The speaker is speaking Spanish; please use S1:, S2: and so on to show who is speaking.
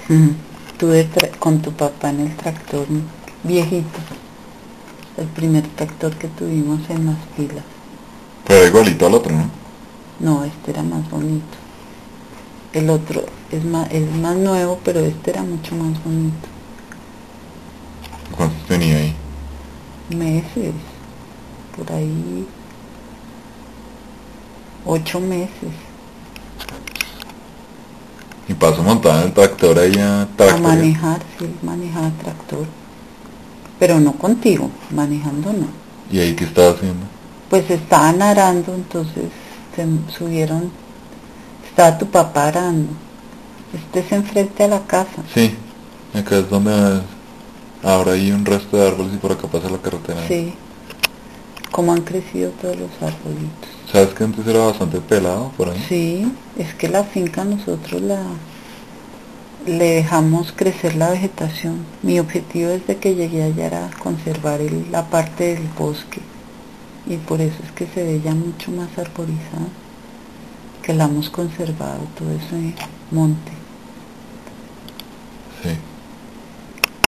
S1: Tuve con tu papá en el tractor viejito, el primer tractor que tuvimos en las pilas.
S2: Pero igualito al otro, ¿no?
S1: No, este era más bonito. El otro es más nuevo, pero este era mucho más bonito.
S2: ¿Cuántos tenía ahí?
S1: Meses, por ahí 8 meses.
S2: Y paso montada en el tractor ahí a
S1: A
S2: tractorear.
S1: manejar, sí, manejaba tractor. Pero no contigo, manejando no.
S2: ¿Y ahí qué estaba haciendo?
S1: Pues estaban arando, entonces se subieron. Estaba tu papá arando. Este es enfrente a la casa.
S2: Sí, acá es donde ahora hay un resto de árboles y por acá pasa la carretera.
S1: Sí, como han crecido todos los arbolitos.
S2: ¿Sabes que antes era bastante pelado por ahí?
S1: Sí, es que la finca nosotros le dejamos crecer la vegetación. Mi objetivo desde que llegué allá era conservar la parte del bosque y por eso es que se ve ya mucho más arborizada, que la hemos conservado todo ese monte.